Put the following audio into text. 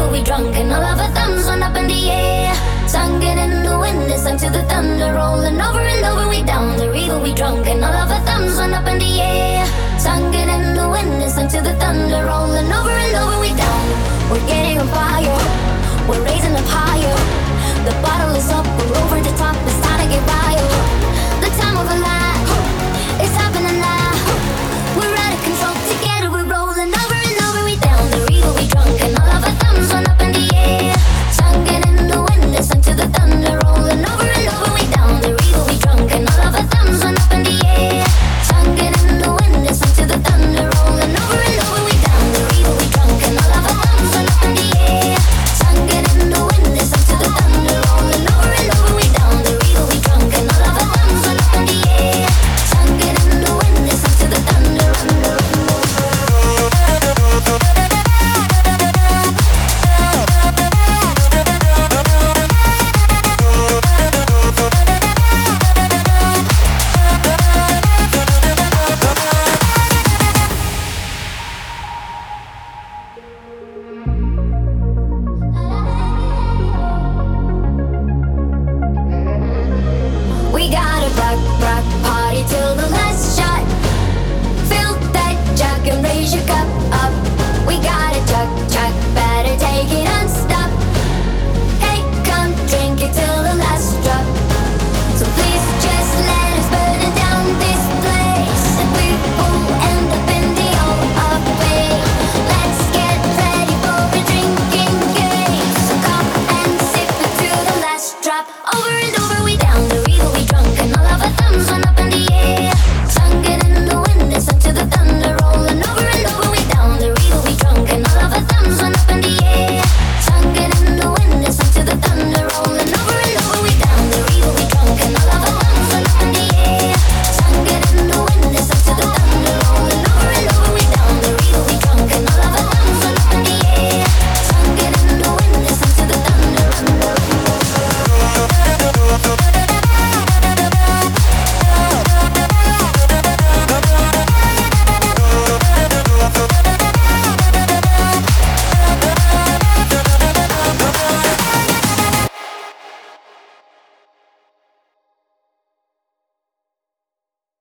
river, we drunk, and all of our thumbs went up in the air. Singing in the wind, it's sung to the thunder, rolling over and over, we down the river, we drunk, and all of our thumbs went up in the air. Singing in the wind, it's sung to the thunder, rolling over and over, we down. We're getting on fire, we're raising up higher. The bottle is up,